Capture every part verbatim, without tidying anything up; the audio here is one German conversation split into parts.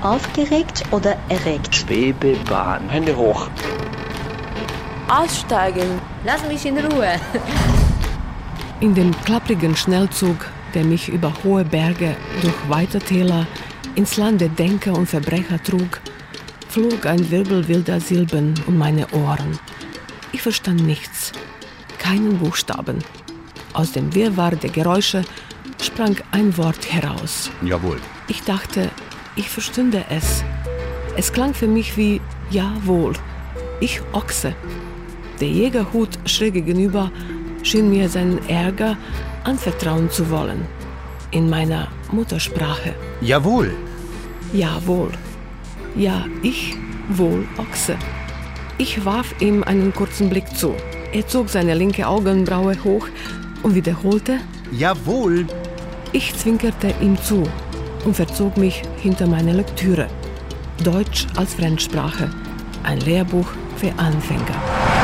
Aufgeregt oder erregt? Schwebebahn. Hände hoch. Aussteigen. Lass mich in Ruhe. In dem klapprigen Schnellzug, der mich über hohe Berge, durch weite Täler, ins Land der Denker und Verbrecher trug, flog ein Wirbel wilder Silben um meine Ohren. Ich verstand nichts, keinen Buchstaben. Aus dem Wirrwarr der Geräusche sprang ein Wort heraus. Jawohl. Ich dachte, ich verstünde es. Es klang für mich wie Jawohl. Ich Ochse. Der Jägerhut schräg gegenüber schien mir seinen Ärger anvertrauen zu wollen. In meiner Muttersprache. Jawohl. Jawohl. Ja, ich wohl Ochse. Ich warf ihm einen kurzen Blick zu. Er zog seine linke Augenbraue hoch und wiederholte: Jawohl. Ich zwinkerte ihm zu und verzog mich hinter meine Lektüre. Deutsch als Fremdsprache. Ein Lehrbuch für Anfänger.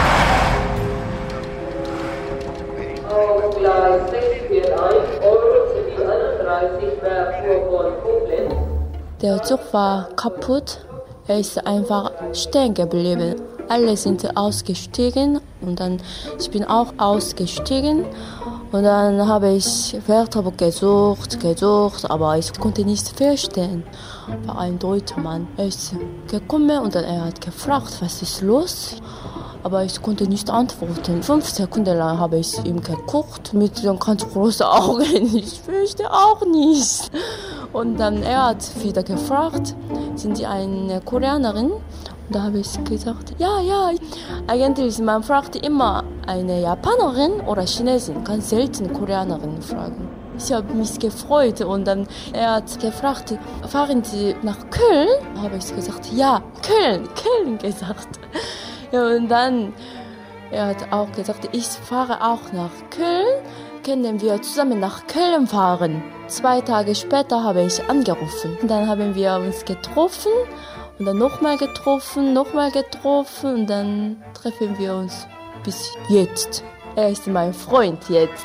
Auf Gleis sechs vier eins, Eurocity einunddreißig, Merkur von Koblenz. Der Zug war kaputt. Er ist einfach stehen geblieben. Alle sind ausgestiegen und dann ich bin auch ausgestiegen. Und dann habe ich Wörter gesucht, gesucht, aber ich konnte nicht verstehen. War ein deutscher Mann. Er ist gekommen und dann er hat gefragt, was ist los? Aber ich konnte nicht antworten. Fünf Sekunden lang habe ich ihm geguckt mit den ganz großen Augen. Ich verstehe auch nicht. Und dann er hat wieder gefragt, sind Sie eine Koreanerin? Und da habe ich gesagt, ja, ja. Eigentlich, man fragt immer eine Japanerin oder Chinesin, ganz selten Koreanerin fragen. Ich habe mich gefreut und dann er hat gefragt, fahren Sie nach Köln? Da habe ich gesagt, ja, Köln, Köln gesagt. Ja, und dann er hat auch gesagt, ich fahre auch nach Köln. Können wir zusammen nach Köln fahren? Zwei Tage später habe ich angerufen. Und dann haben wir uns getroffen und dann nochmal getroffen, nochmal getroffen und dann treffen wir uns bis jetzt. Er ist mein Freund jetzt.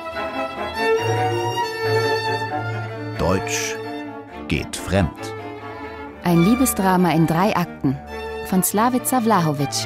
Deutsch geht fremd. Ein Liebesdrama in drei Akten von Slavica Vlahovic.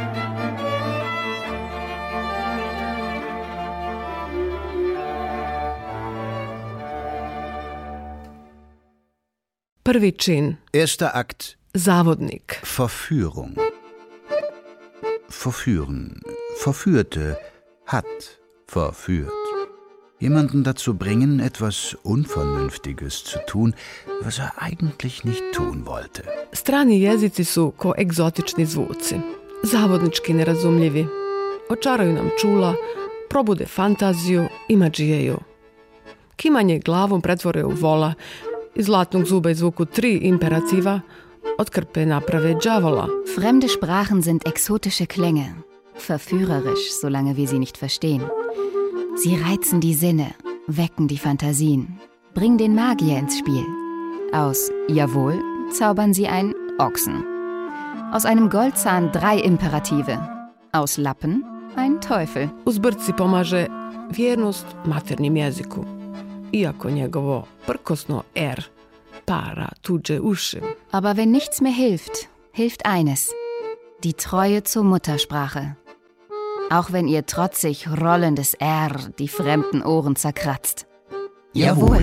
Prvi čin. Erster Akt. Závodnik. Verführung. Verführen. Verführte. Hat. Verführt. Jemanden dazu bringen, etwas Unvernünftiges zu tun, was er eigentlich nicht tun wollte. Strani jezici su ko egzotični zvuci. Závodnički nerazumljivi. Očaraju nam čula, probude fantaziju, imađijeju. Kimanje glavom pretvore u vola, iz zlatnog zuba izvuku tri imperativa, od krpe naprave đavola. Fremde Sprachen sind exotische Klänge, verführerisch, solange wir sie nicht verstehen. Sie reizen die Sinne, wecken die Fantasien, bringen den Magier ins Spiel. Aus Jawohl zaubern sie einen Ochsen. Aus einem Goldzahn drei Imperative. Aus Lappen ein Teufel. Uz brci pomaže vjernost maternjem jeziku. Iako njegovo prkosno R para tuđe uši. Aber wenn nichts mehr hilft, hilft eines. Die Treue zur Muttersprache. Auch wenn ihr trotzig rollendes R die fremden Ohren zerkratzt. Jawohl.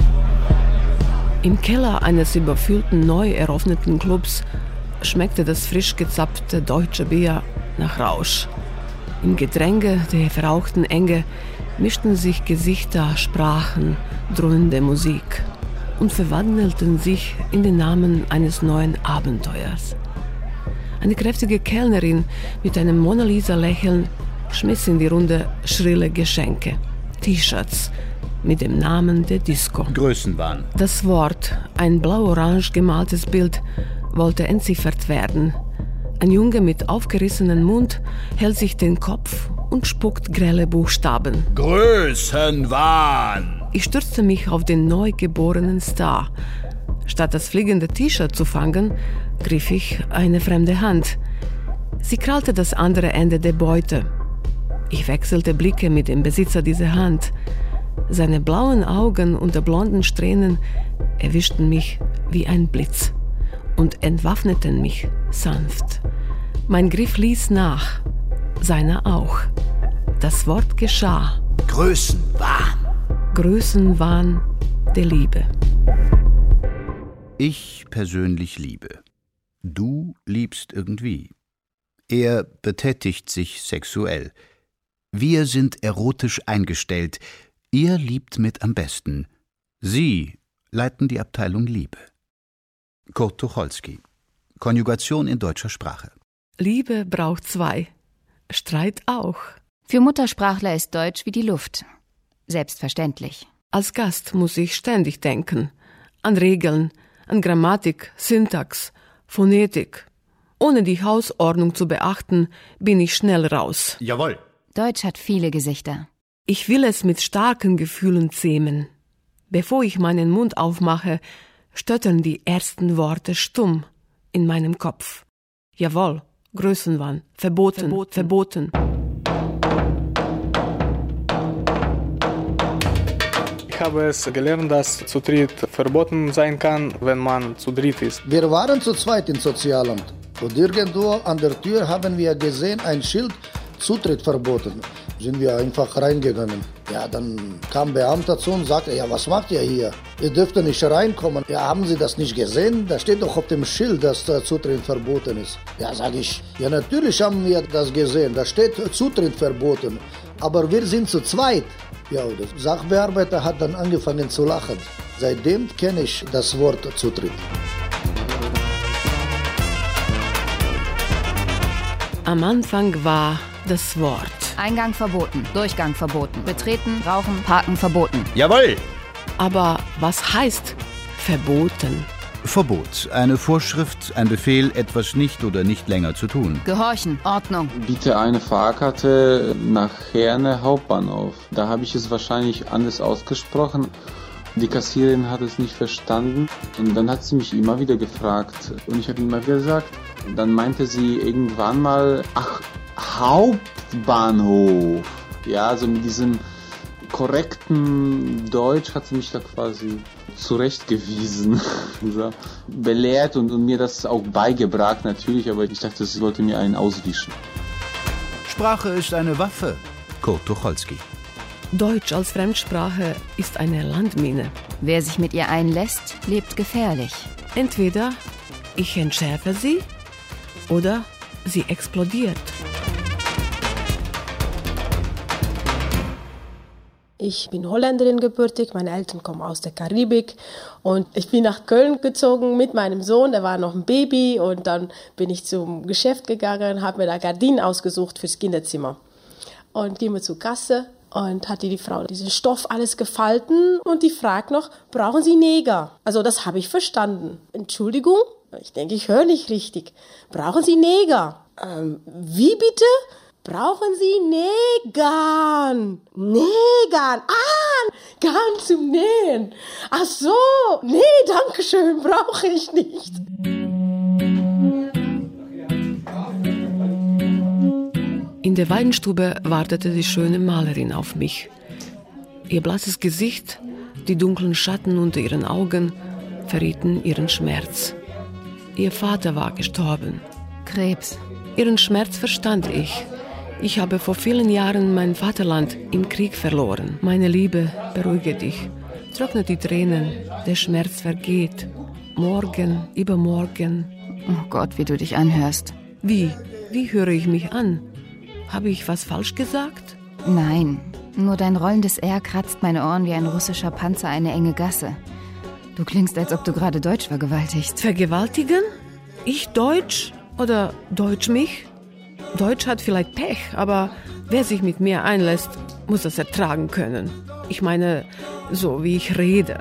Im Keller eines überfüllten, neu eröffneten Clubs schmeckte das frisch gezapfte deutsche Bier nach Rausch. Im Gedränge der verrauchten Enge mischten sich Gesichter, Sprachen, dröhnende Musik und verwandelten sich in den Namen eines neuen Abenteuers. Eine kräftige Kellnerin mit einem Mona Lisa-Lächeln schmiss in die Runde schrille Geschenke, T-Shirts mit dem Namen der Disco. Größenwahn. Das Wort, ein blau-orange gemaltes Bild, wollte entziffert werden. Ein Junge mit aufgerissenem Mund hält sich den Kopf und spuckt grelle Buchstaben. Größenwahn! Ich stürzte mich auf den neugeborenen Star. Statt das fliegende T-Shirt zu fangen, griff ich eine fremde Hand. Sie krallte das andere Ende der Beute. Ich wechselte Blicke mit dem Besitzer dieser Hand. Seine blauen Augen unter blonden Strähnen erwischten mich wie ein Blitz. und entwaffneten mich sanft. Mein Griff ließ nach, seiner auch. Das Wort geschah. Größenwahn. Größenwahn der Liebe. Ich persönlich liebe. Du liebst irgendwie. Er betätigt sich sexuell. Wir sind erotisch eingestellt. Ihr liebt mit am besten. Sie leiten die Abteilung Liebe. Kurt Tucholsky. Konjugation in deutscher Sprache. Liebe braucht zwei. Streit auch. Für Muttersprachler ist Deutsch wie die Luft. Selbstverständlich. Als Gast muss ich ständig denken. An Regeln, an Grammatik, Syntax, Phonetik. Ohne die Hausordnung zu beachten, bin ich schnell raus. Jawohl. Deutsch hat viele Gesichter. Ich will es mit starken Gefühlen zähmen. Bevor ich meinen Mund aufmache, stöttern die ersten Worte stumm in meinem Kopf. Jawohl, Größenwahn, verboten, verboten. verboten. Ich habe es gelernt, dass zu dritt verboten sein kann, wenn man zu dritt ist. Wir waren zu zweit im Sozialamt und irgendwo an der Tür haben wir gesehen ein Schild, Zutritt verboten. Sind wir einfach reingegangen. Ja, dann kam ein Beamter zu uns und sagte, ja, was macht ihr hier? Ihr dürft nicht reinkommen. Ja, haben Sie das nicht gesehen? Da steht doch auf dem Schild, dass der Zutritt verboten ist. Ja, sage ich, ja, natürlich haben wir das gesehen. Da steht Zutritt verboten. Aber wir sind zu zweit. Ja, der Sachbearbeiter hat dann angefangen zu lachen. Seitdem kenne ich das Wort Zutritt. Am Anfang war das Wort. Eingang verboten, Durchgang verboten, betreten, rauchen, parken verboten. Jawohl! Aber was heißt verboten? Verbot. Eine Vorschrift, ein Befehl, etwas nicht oder nicht länger zu tun. Gehorchen, Ordnung. Bitte eine Fahrkarte nach Herne Hauptbahnhof. Da habe ich es wahrscheinlich anders ausgesprochen. Die Kassiererin hat es nicht verstanden und dann hat sie mich immer wieder gefragt und ich habe immer wieder gesagt. Dann meinte sie irgendwann mal, ach, Hauptbahnhof. Ja, also mit diesem korrekten Deutsch hat sie mich da quasi zurechtgewiesen, so, belehrt und, und mir das auch beigebracht natürlich, aber ich dachte, sie wollte mir einen auswischen. Sprache ist eine Waffe. Kurt Tucholsky. Deutsch als Fremdsprache ist eine Landmine. Wer sich mit ihr einlässt, lebt gefährlich. Entweder ich entschärfe sie oder sie explodiert. Ich bin Holländerin gebürtig, meine Eltern kommen aus der Karibik und ich bin nach Köln gezogen mit meinem Sohn, der war noch ein Baby und dann bin ich zum Geschäft gegangen, habe mir da Gardinen ausgesucht fürs Kinderzimmer und gehen wir zur Kasse und hat die Frau diesen Stoff alles gefalten und die fragt noch, brauchen Sie Neger? Also das habe ich verstanden. Entschuldigung? Ich denke, ich höre nicht richtig. Brauchen Sie Neger? Ähm, wie bitte? Brauchen Sie Nägern? Nägern? Ah, Garn zum Nähen. Ach so, nee, danke schön, brauche ich nicht. In der Weinstube wartete die schöne Malerin auf mich. Ihr blasses Gesicht, die dunklen Schatten unter ihren Augen verrieten ihren Schmerz. Ihr Vater war gestorben. Krebs. Ihren Schmerz verstand ich. Ich habe vor vielen Jahren mein Vaterland im Krieg verloren. Meine Liebe, beruhige dich. Trockne die Tränen. Der Schmerz vergeht. Morgen, übermorgen. Oh Gott, wie du dich anhörst. Wie? Wie höre ich mich an? Habe ich was falsch gesagt? Nein, nur dein rollendes R kratzt meine Ohren wie ein russischer Panzer eine enge Gasse. Du klingst, als ob du gerade Deutsch vergewaltigst. Vergewaltigen? Ich Deutsch? Oder Deutsch mich? Deutsch hat vielleicht Pech, aber wer sich mit mir einlässt, muss das ertragen können. Ich meine, so wie ich rede.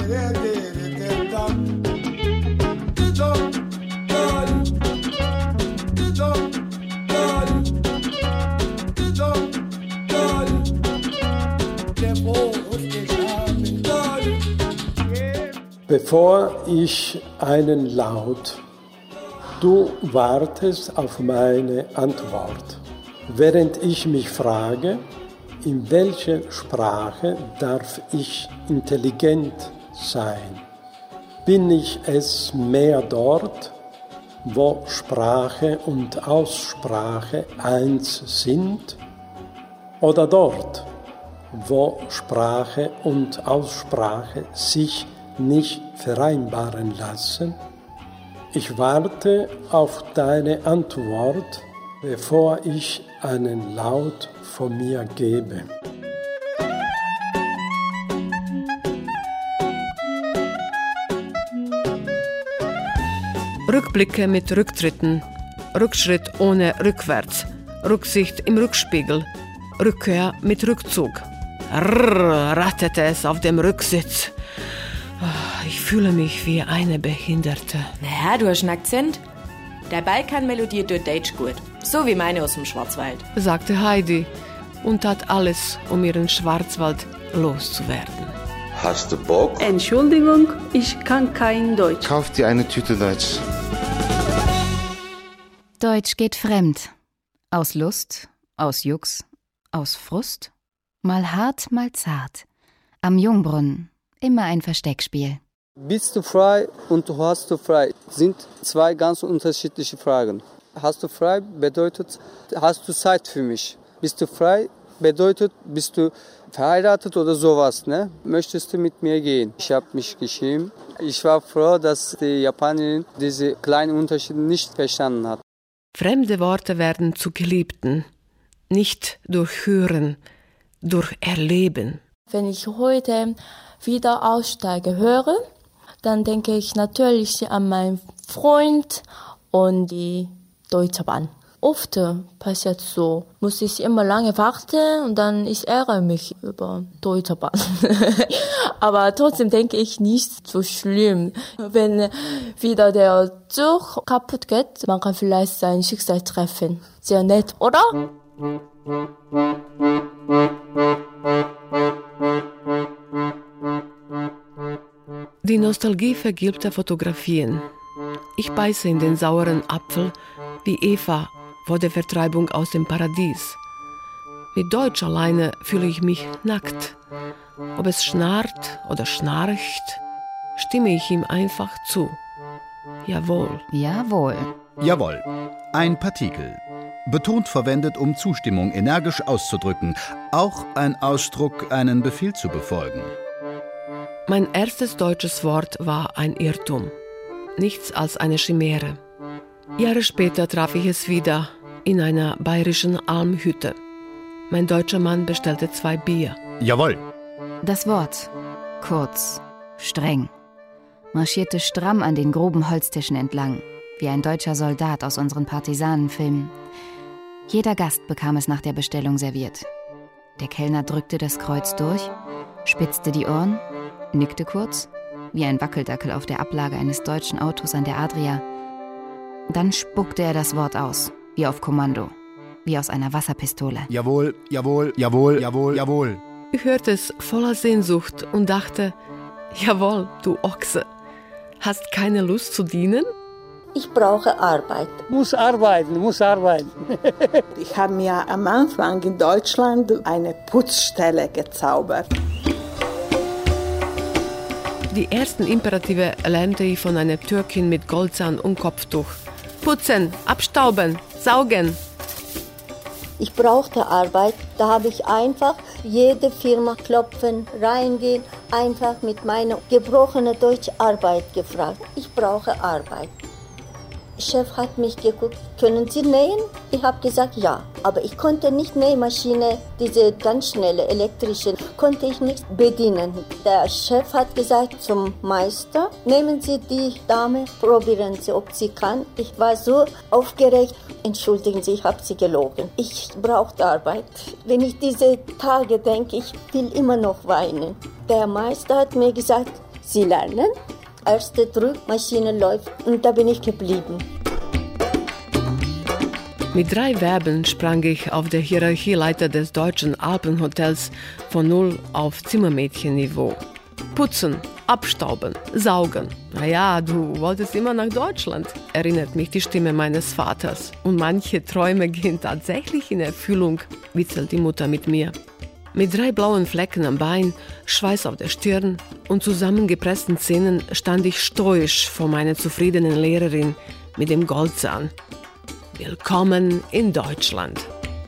Bevor ich einen Laut, du wartest auf meine Antwort. Während ich mich frage, in welcher Sprache darf ich intelligent sein? Bin ich es mehr dort, wo Sprache und Aussprache eins sind, oder dort, wo Sprache und Aussprache sich nicht vereinbaren lassen? Ich warte auf deine Antwort, bevor ich einen Laut von mir gebe. Rückblicke mit Rücktritten, Rückschritt ohne rückwärts, Rücksicht im Rückspiegel, Rückkehr mit Rückzug. Rrr, ratterte es auf dem Rücksitz. Ich fühle mich wie eine Behinderte. Naja, du hast einen Akzent. Der Balkanmelodie tut Deutsch gut. So wie meine aus dem Schwarzwald, sagte Heidi und tat alles, um ihren Schwarzwald loszuwerden. Hast du Bock? Entschuldigung, ich kann kein Deutsch. Kauf dir eine Tüte Deutsch. Deutsch geht fremd. Aus Lust, aus Jux, aus Frust. Mal hart, mal zart. Am Jungbrunnen, immer ein Versteckspiel. Bist du frei und hast du frei? Sind zwei ganz unterschiedliche Fragen. Hast du frei bedeutet, hast du Zeit für mich? Bist du frei bedeutet, bist du verheiratet oder sowas, ne? Möchtest du mit mir gehen? Ich habe mich geschrieben. Ich war froh, dass die Japanerin diese kleinen Unterschiede nicht verstanden hat. Fremde Worte werden zu Geliebten, nicht durch Hören, durch Erleben. Wenn ich heute wieder aussteige, höre, dann denke ich natürlich an meinen Freund und die Deutsche Bahn. Oft passiert so, muss ich immer lange warten und dann ich ärgere mich über Deutsche Bahn. Aber trotzdem denke ich nicht so schlimm. Wenn wieder der Zug kaputt geht, man kann vielleicht sein Schicksal treffen. Sehr nett, oder? Die Nostalgie vergilbter Fotografien. Ich beiße in den sauren Apfel wie Eva vor der Vertreibung aus dem Paradies. Mit Deutsch alleine fühle ich mich nackt. Ob es schnarrt oder schnarcht, stimme ich ihm einfach zu. Jawohl. Jawohl. Jawohl. Ein Partikel. Betont verwendet, um Zustimmung energisch auszudrücken. Auch ein Ausdruck, einen Befehl zu befolgen. Mein erstes deutsches Wort war ein Irrtum. Nichts als eine Chimäre. Jahre später traf ich es wieder in einer bayerischen Almhütte. Mein deutscher Mann bestellte zwei Bier. Jawohl. Das Wort, kurz, streng, marschierte stramm an den groben Holztischen entlang, wie ein deutscher Soldat aus unseren Partisanenfilmen. Jeder Gast bekam es nach der Bestellung serviert. Der Kellner drückte das Kreuz durch, spitzte die Ohren, nickte kurz, wie ein Wackeldackel auf der Ablage eines deutschen Autos an der Adria. Dann spuckte er das Wort aus, wie auf Kommando, wie aus einer Wasserpistole. Jawohl, jawohl, jawohl, jawohl, jawohl. Ich hörte es voller Sehnsucht und dachte, jawohl, du Ochse, hast keine Lust zu dienen? Ich brauche Arbeit. Muss arbeiten, muss arbeiten. Ich habe mir am Anfang in Deutschland eine Putzstelle gezaubert. Die ersten Imperative lernte ich von einer Türkin mit Goldzahn und Kopftuch. Putzen, abstauben, saugen. Ich brauchte Arbeit, da habe ich einfach jede Firma klopfen, reingehen, einfach mit meiner gebrochenen Deutsch Arbeit gefragt. Ich brauche Arbeit. Chef hat mich geguckt, können Sie nähen? Ich habe gesagt, ja. Aber ich konnte nicht Nähmaschine, diese ganz schnelle elektrische, konnte ich nicht bedienen. Der Chef hat gesagt zum Meister, nehmen Sie die Dame, probieren Sie, ob sie kann. Ich war so aufgeregt. Entschuldigen Sie, ich habe Sie gelogen. Ich brauchte Arbeit. Wenn ich diese Tage denke, ich will immer noch weinen. Der Meister hat mir gesagt, Sie lernen. Erste Drückmaschine läuft und da bin ich geblieben. Mit drei Verben sprang ich auf der Hierarchieleiter des deutschen Alpenhotels von null auf Zimmermädchenniveau. Putzen, abstauben, saugen. Naja, du wolltest immer nach Deutschland, erinnert mich die Stimme meines Vaters. Und manche Träume gehen tatsächlich in Erfüllung, witzelt die Mutter mit mir. Mit drei blauen Flecken am Bein, Schweiß auf der Stirn und zusammengepressten Zähnen stand ich stoisch vor meiner zufriedenen Lehrerin mit dem Goldzahn. Willkommen in Deutschland.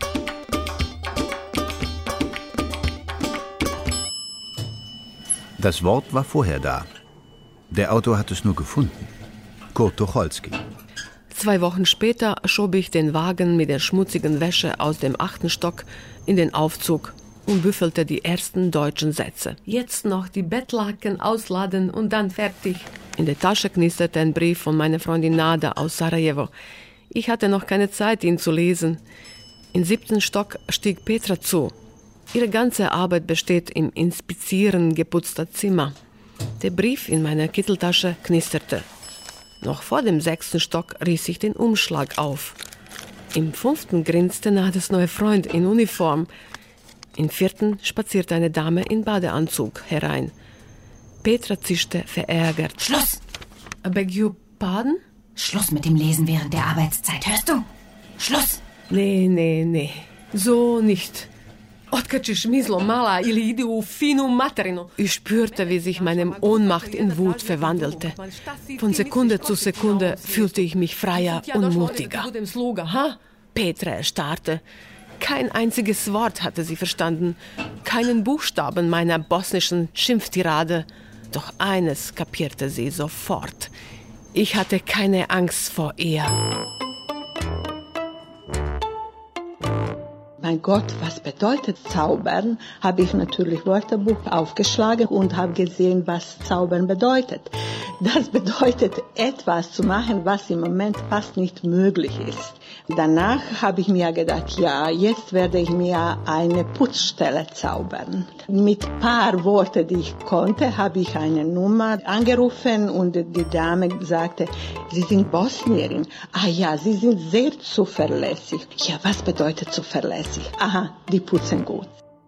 Das Wort war vorher da. Der Autor hat es nur gefunden. Kurt Tucholsky. Zwei Wochen später schob ich den Wagen mit der schmutzigen Wäsche aus dem achten Stock in den Aufzug und büffelte die ersten deutschen Sätze. Jetzt noch die Bettlaken ausladen und dann fertig. In der Tasche knisterte ein Brief von meiner Freundin Nada aus Sarajevo. Ich hatte noch keine Zeit, ihn zu lesen. Im siebten Stock stieg Petra zu. Ihre ganze Arbeit besteht im Inspizieren geputzter Zimmer. Der Brief in meiner Kitteltasche knisterte. Noch vor dem sechsten Stock riss ich den Umschlag auf. Im fünften grinste Nades neuer Freund in Uniform. Im vierten spazierte eine Dame in Badeanzug herein. Petra zischte verärgert. Schluss! I beg your pardon? Schluss mit dem Lesen während der Arbeitszeit, hörst du? Schluss! Nee, nee, nee. So nicht. Otkačiš mislo mala ili idi u finu materinu. Ich spürte, wie sich meine Ohnmacht in Wut verwandelte. Von Sekunde zu Sekunde fühlte ich mich freier und mutiger. Petra erstarrte. Kein einziges Wort hatte sie verstanden, keinen Buchstaben meiner bosnischen Schimpftirade. Doch eines kapierte sie sofort. Ich hatte keine Angst vor ihr. Mein Gott, was bedeutet Zaubern? Habe ich natürlich Wörterbuch aufgeschlagen und habe gesehen, was Zaubern bedeutet. Das bedeutet, etwas zu machen, was im Moment fast nicht möglich ist. Danach habe ich mir gedacht, ja, jetzt werde ich mir eine Putzstelle zaubern. Mit ein paar Worten, die ich konnte, habe ich eine Nummer angerufen und die Dame sagte, Sie sind Bosnierin. Ah ja, Sie sind sehr zuverlässig. Ja, was bedeutet zuverlässig? Aha, die putzen gut.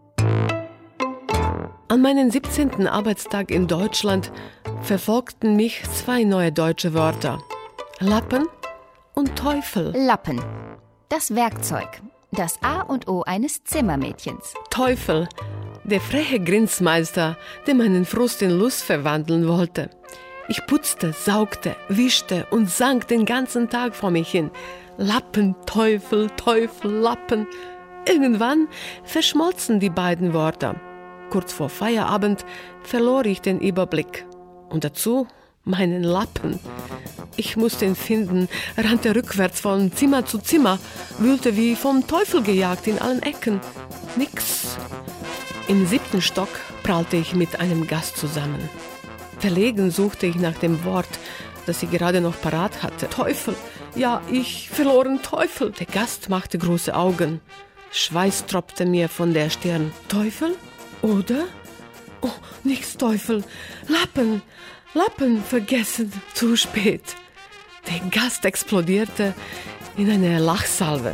An meinem siebzehnten Arbeitstag in Deutschland verfolgten mich zwei neue deutsche Wörter. Lappen und Teufel. Lappen. Das Werkzeug. Das A und O eines Zimmermädchens. Teufel. Der freche Grinsmeister, der meinen Frust in Lust verwandeln wollte. Ich putzte, saugte, wischte und sang den ganzen Tag vor mich hin. Lappen, Teufel, Teufel, Lappen. Irgendwann verschmolzen die beiden Wörter. Kurz vor Feierabend verlor ich den Überblick. Und dazu meinen Lappen. Ich musste ihn finden, rannte rückwärts von Zimmer zu Zimmer, wühlte wie vom Teufel gejagt in allen Ecken. Nix. Im siebten Stock prallte ich mit einem Gast zusammen. Verlegen suchte ich nach dem Wort, das ich gerade noch parat hatte. Teufel. Ja, ich verloren Teufel. Der Gast machte große Augen. Schweiß tropfte mir von der Stirn. Teufel? Oder? Oh, nix Teufel. Lappen. Lappen vergessen. Zu spät. Der Gast explodierte in eine Lachsalve.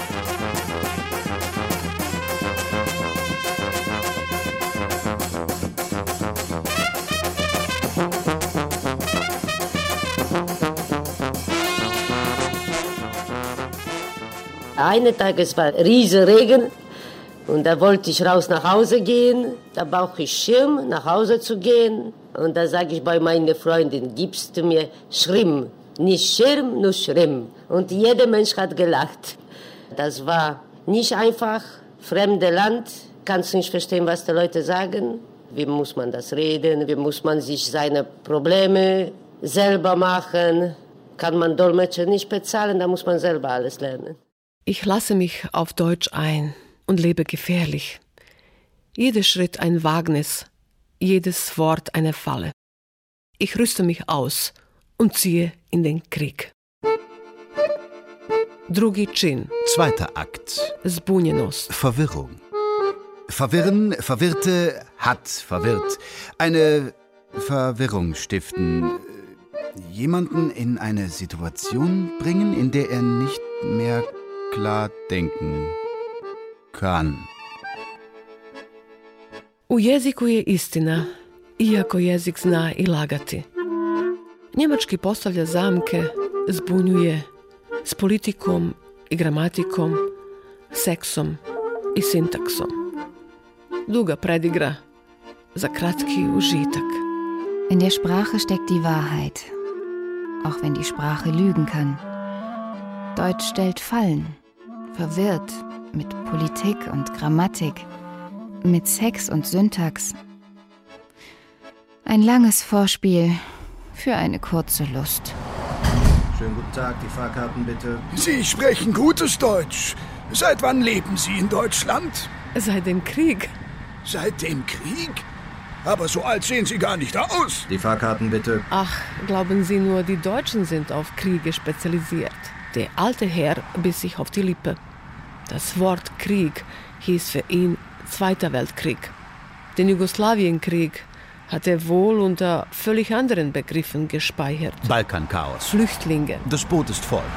Eines Tages war riesiger Regen und da wollte ich raus nach Hause gehen. Da brauchte ich Schirm, nach Hause zu gehen. Und da sage ich bei meiner Freundin, gibst du mir Schirm? Nicht Schirm, nur Schirm. Und jeder Mensch hat gelacht. Das war nicht einfach. Fremde Land, kannst du nicht verstehen, was die Leute sagen. Wie muss man das reden? Wie muss man sich seine Probleme selber machen? Kann man Dolmetscher nicht bezahlen, da muss man selber alles lernen. Ich lasse mich auf Deutsch ein und lebe gefährlich. Jeder Schritt ein Wagnis, jedes Wort eine Falle. Ich rüste mich aus und ziehe in den Krieg. Drugi Čin. Zweiter Akt. Zbunjenost. Verwirrung. Verwirren, Verwirrte, hat verwirrt. Eine Verwirrung stiften. Jemanden in eine Situation bringen, in der er nicht mehr klar denken kann. U jeziku je istina, iako jezik zna i lagati. Njemački postavlja zamke, zbunjuje s politikom i gramatikom, seksom i sintaksom. Duga predigra. Za kratki užitek. In der Sprache steckt die Wahrheit, auch wenn die Sprache lügen kann. Deutsch stellt Fallen, verwirrt mit Politik und Grammatik, mit Sex und Syntax. Ein langes Vorspiel für eine kurze Lust. Schönen guten Tag, die Fahrkarten bitte. Sie sprechen gutes Deutsch. Seit wann leben Sie in Deutschland? Seit dem Krieg. Seit dem Krieg? Aber so alt sehen Sie gar nicht aus. Die Fahrkarten bitte. Ach, glauben Sie nur, die Deutschen sind auf Kriege spezialisiert. Der alte Herr biss sich auf die Lippe. Das Wort Krieg hieß für ihn Zweiter Weltkrieg. Den Jugoslawienkrieg hat er wohl unter völlig anderen Begriffen gespeichert. Balkanchaos. Flüchtlinge. Das Boot ist voll.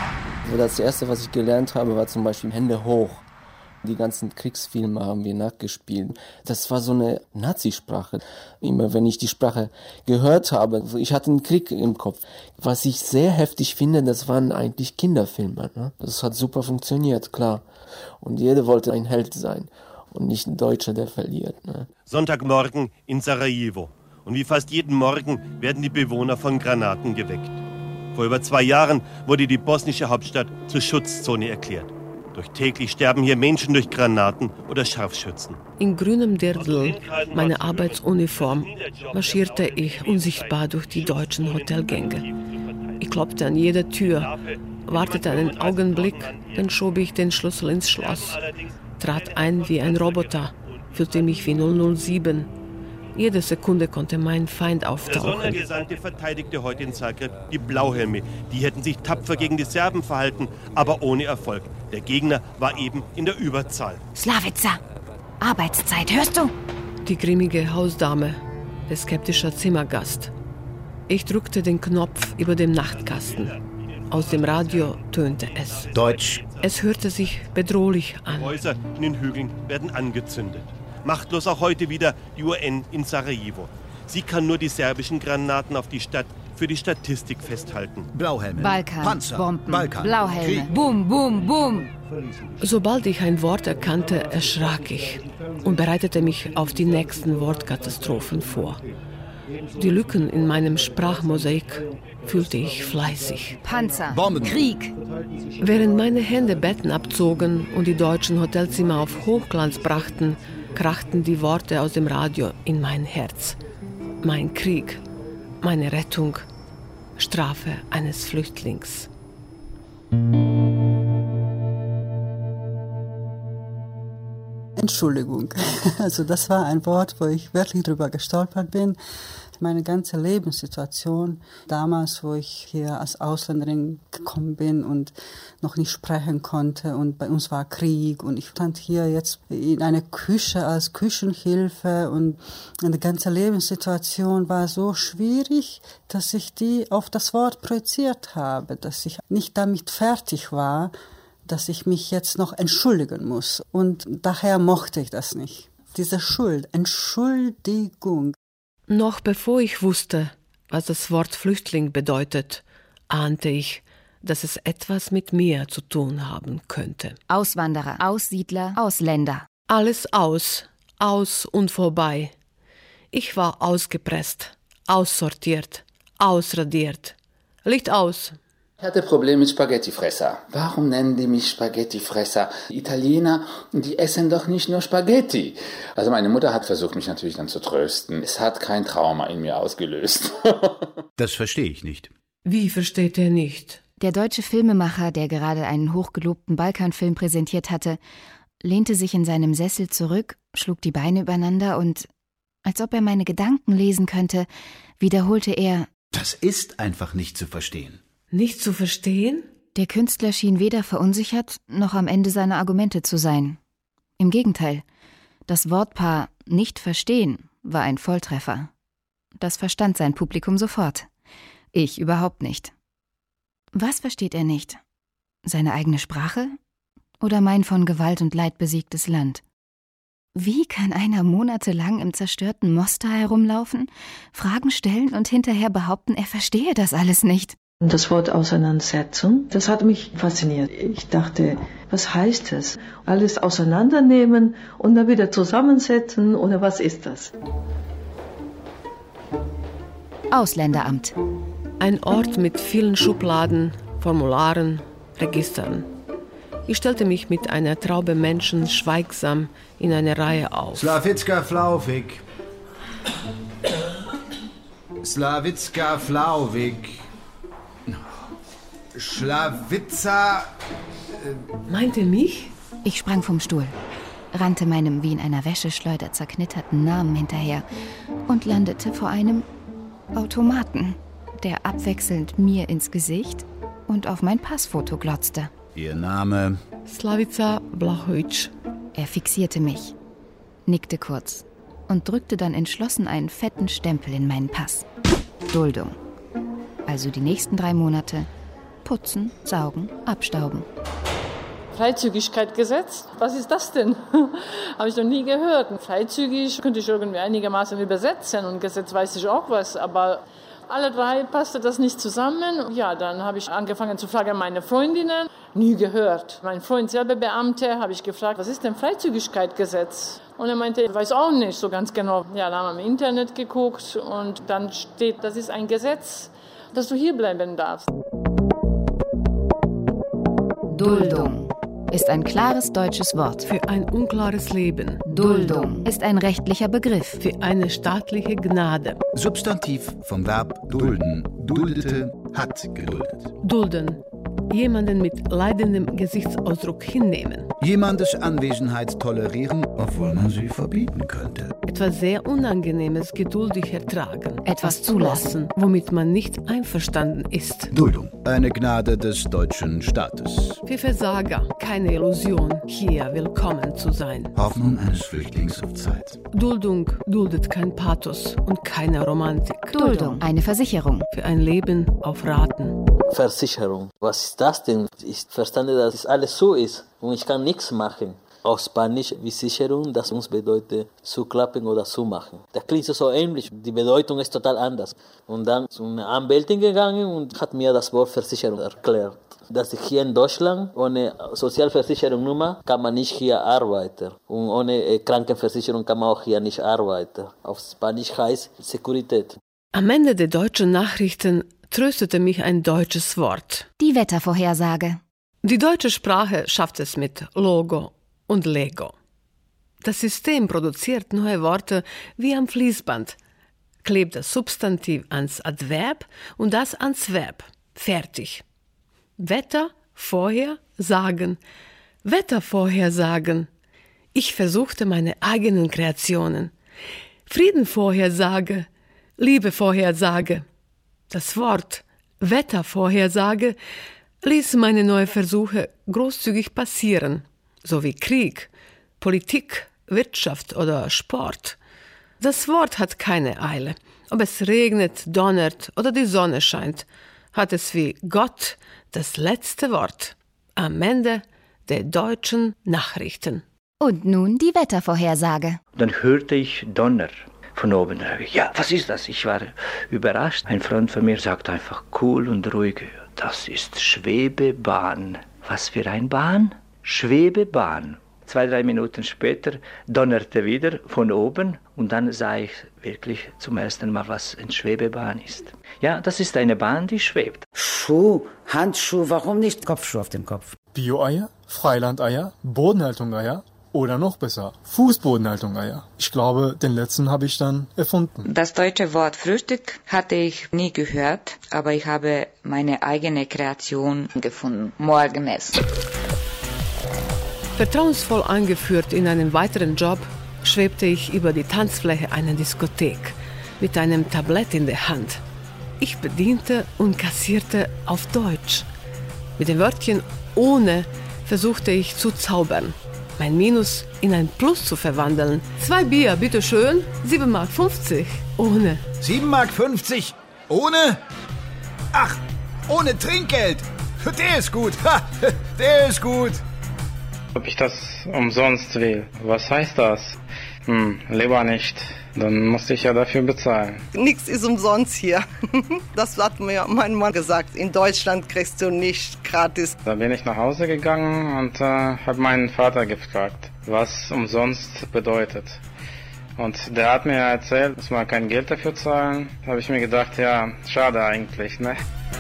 Das erste, was ich gelernt habe, war zum Beispiel Hände hoch. Die ganzen Kriegsfilme haben wir nachgespielt. Das war so eine Nazisprache. Immer wenn ich die Sprache gehört habe, ich hatte einen Krieg im Kopf. Was ich sehr heftig finde, das waren eigentlich Kinderfilme. Ne? Das hat super funktioniert, klar. Und jeder wollte ein Held sein und nicht ein Deutscher, der verliert. Ne? Sonntagmorgen in Sarajevo. Und wie fast jeden Morgen werden die Bewohner von Granaten geweckt. Vor über zwei Jahren wurde die bosnische Hauptstadt zur Schutzzone erklärt. Doch täglich sterben hier Menschen durch Granaten oder Scharfschützen. In grünem Dirndl, meine Arbeitsuniform, marschierte ich unsichtbar durch die deutschen Hotelgänge. Ich klopfte an jeder Tür, wartete einen Augenblick, dann schob ich den Schlüssel ins Schloss, trat ein wie ein Roboter, fühlte mich wie null null sieben. Jede Sekunde konnte mein Feind auftauchen. Der Sondergesandte verteidigte heute in Zagreb die Blauhelme. Die hätten sich tapfer gegen die Serben verhalten, aber ohne Erfolg. Der Gegner war eben in der Überzahl. Slavica, Arbeitszeit, hörst du? Die grimmige Hausdame, der skeptische Zimmergast. Ich drückte den Knopf über dem Nachtkasten. Aus dem Radio tönte es. Deutsch. Es hörte sich bedrohlich an. Häuser in den Hügeln werden angezündet. Machtlos auch heute wieder die U N in Sarajevo. Sie kann nur die serbischen Granaten auf die Stadt für die Statistik festhalten. Blauhelme, Balkan, Panzer, Bomben, Balkan, Blauhelme, Krieg. Bum, bum, bum. Sobald ich ein Wort erkannte, erschrak ich und bereitete mich auf die nächsten Wortkatastrophen vor. Die Lücken in meinem Sprachmosaik fühlte ich fleißig. Panzer, Bomben, Krieg. Während meine Hände Betten abzogen und die deutschen Hotelzimmer auf Hochglanz brachten, krachten die Worte aus dem Radio in mein Herz. Mein Krieg, meine Rettung, Strafe eines Flüchtlings. Entschuldigung. Also das war ein Wort, wo ich wirklich drüber gestolpert bin. Meine ganze Lebenssituation damals, wo ich hier als Ausländerin gekommen bin und noch nicht sprechen konnte und bei uns war Krieg und ich stand hier jetzt in einer Küche als Küchenhilfe und die ganze Lebenssituation war so schwierig, dass ich die auf das Wort projiziert habe, dass ich nicht damit fertig war, dass ich mich jetzt noch entschuldigen muss. Und daher mochte ich das nicht. Diese Schuld, Entschuldigung. Noch bevor ich wusste, was das Wort Flüchtling bedeutet, ahnte ich, dass es etwas mit mir zu tun haben könnte. Auswanderer, Aussiedler, Ausländer. Alles aus, aus und vorbei. Ich war ausgepresst, aussortiert, ausradiert. Licht aus. Ich hatte Probleme mit Spaghettifresser. Warum nennen die mich Spaghettifresser? Die Italiener, die essen doch nicht nur Spaghetti. Also meine Mutter hat versucht, mich natürlich dann zu trösten. Es hat kein Trauma in mir ausgelöst. Das verstehe ich nicht. Wie versteht er nicht? Der deutsche Filmemacher, der gerade einen hochgelobten Balkanfilm präsentiert hatte, lehnte sich in seinem Sessel zurück, schlug die Beine übereinander und, als ob er meine Gedanken lesen könnte, wiederholte er: Das ist einfach nicht zu verstehen. Nicht zu verstehen? Der Künstler schien weder verunsichert noch am Ende seiner Argumente zu sein. Im Gegenteil, das Wortpaar nicht verstehen war ein Volltreffer. Das verstand sein Publikum sofort. Ich überhaupt nicht. Was versteht er nicht? Seine eigene Sprache? Oder mein von Gewalt und Leid besiegtes Land? Wie kann einer monatelang im zerstörten Mostar herumlaufen, Fragen stellen und hinterher behaupten, er verstehe das alles nicht? Das Wort Auseinandersetzung, das hat mich fasziniert. Ich dachte, was heißt das? Alles auseinandernehmen und dann wieder zusammensetzen oder was ist das? Ausländeramt. Ein Ort mit vielen Schubladen, Formularen, Registern. Ich stellte mich mit einer Traube Menschen schweigsam in eine Reihe auf. Slawicka Flauvik. Slawicka Flauvik. Schlawitza. Äh Meint ihr mich? Ich sprang vom Stuhl, rannte meinem wie in einer Wäscheschleuder zerknitterten Namen hinterher und landete vor einem Automaten, der abwechselnd mir ins Gesicht und auf mein Passfoto glotzte. Ihr Name? Slavica Blachowicz. Er fixierte mich, nickte kurz und drückte dann entschlossen einen fetten Stempel in meinen Pass. Duldung. Also die nächsten drei Monate putzen, saugen, abstauben. Freizügigkeitsgesetz? Was ist das denn? Habe ich noch nie gehört. Freizügig könnte ich irgendwie einigermaßen übersetzen und Gesetz weiß ich auch was, aber alle drei passte das nicht zusammen. Ja, dann habe ich angefangen zu fragen meine Freundinnen. Nie gehört. Mein Freund selber Beamter, habe ich gefragt, was ist denn Freizügigkeitsgesetz? Und er meinte, ich weiß auch nicht so ganz genau. Ja, dann haben wir im Internet geguckt und dann steht, das ist ein Gesetz, dass du hier bleiben darfst. Duldung ist ein klares deutsches Wort. Für ein unklares Leben. Duldung ist ein rechtlicher Begriff. Für eine staatliche Gnade. Substantiv vom Verb dulden. Duldete, hat geduldet. Dulden. Jemanden mit leidendem Gesichtsausdruck hinnehmen. Jemandes Anwesenheit tolerieren, obwohl man sie verbieten könnte. Etwas sehr Unangenehmes geduldig ertragen. Etwas zulassen, womit man nicht einverstanden ist. Duldung. Eine Gnade des deutschen Staates. Für Versager keine Illusion, hier willkommen zu sein. Hoffnung eines Flüchtlings auf Zeit. Duldung duldet kein Pathos und keine Romantik. Duldung. Eine Versicherung. Für ein Leben auf Raten. Versicherung. Was ist das denn? Ich verstande, dass es alles so ist und ich kann nichts machen. Auf Spanisch wie Sicherung, das uns bedeutet zuklappen oder zumachen. Das klingt so ähnlich, die Bedeutung ist total anders. Und dann zu einer Anwältin gegangen und hat mir das Wort Versicherung erklärt. Dass ich hier in Deutschland ohne Sozialversicherungsnummer kann man nicht hier arbeiten. Und ohne Krankenversicherung kann man auch hier nicht arbeiten. Auf Spanisch heißt Sekurität. Am Ende der deutschen Nachrichten tröstete mich ein deutsches Wort. Die Wettervorhersage. Die deutsche Sprache schafft es mit Logo und Lego. Das System produziert neue Worte wie am Fließband, klebt das Substantiv ans Adverb und das ans Verb. Fertig. Wetter, vorher, sagen. Wettervorhersagen. Ich versuchte meine eigenen Kreationen. Friedenvorhersage, Liebevorhersage. Das Wort Wettervorhersage ließ meine neuen Versuche großzügig passieren, sowie Krieg, Politik, Wirtschaft oder Sport. Das Wort hat keine Eile. Ob es regnet, donnert oder die Sonne scheint, hat es wie Gott das letzte Wort am Ende der deutschen Nachrichten. Und nun die Wettervorhersage. Dann hörte ich Donner. Von oben. Ja, was ist das? Ich war überrascht. Ein Freund von mir sagt einfach cool und ruhig, das ist Schwebebahn. Was für ein Bahn? Schwebebahn. Zwei, drei Minuten später donnerte wieder von oben und dann sah ich wirklich zum ersten Mal, was eine Schwebebahn ist. Ja, das ist eine Bahn, die schwebt. Schuh, Handschuh, warum nicht Kopfschuh auf dem Kopf? Bio-Eier, Freilandeier, Bodenhaltung-Eier. Oder noch besser, Fußbodenhaltung-Eier. Ich glaube, den letzten habe ich dann erfunden. Das deutsche Wort Frühstück hatte ich nie gehört, aber ich habe meine eigene Kreation gefunden. Morgenessen. Vertrauensvoll eingeführt in einen weiteren Job, schwebte ich über die Tanzfläche einer Diskothek mit einem Tablett in der Hand. Ich bediente und kassierte auf Deutsch. Mit dem Wörtchen ohne versuchte ich zu zaubern. Mein Minus in ein Plus zu verwandeln. Zwei Bier, bitteschön. sieben Mark fünfzig. Ohne. sieben Mark fünfzig? Ohne? Ach, ohne Trinkgeld. Der ist gut. Ha, der ist gut. Ob ich das umsonst will? Was heißt das? Hm, lieber nicht. Dann musste ich ja dafür bezahlen. Nichts ist umsonst hier. Das hat mir mein Mann gesagt. In Deutschland kriegst du nicht gratis. Da bin ich nach Hause gegangen und äh, habe meinen Vater gefragt, was umsonst bedeutet. Und der hat mir erzählt, dass man kein Geld dafür zahlen. Da habe ich mir gedacht, ja, schade eigentlich, ne?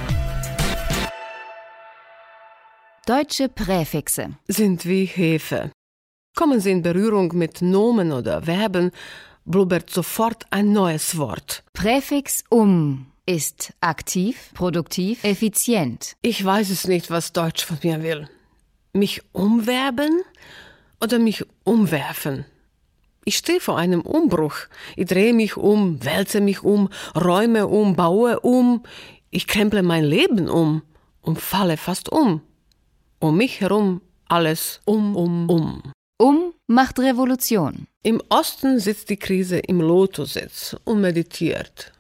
Deutsche Präfixe sind wie Hefe. Kommen sie in Berührung mit Nomen oder Verben, blubbert sofort ein neues Wort. Präfix um ist aktiv, produktiv, effizient. Ich weiß es nicht, was Deutsch von mir will. Mich umwerben oder mich umwerfen? Ich stehe vor einem Umbruch. Ich drehe mich um, wälze mich um, räume um, baue um. Ich kremple mein Leben um und falle fast um. Um mich herum alles um, um, um. Um macht Revolution. Im Osten sitzt die Krise im Lotussitz und meditiert.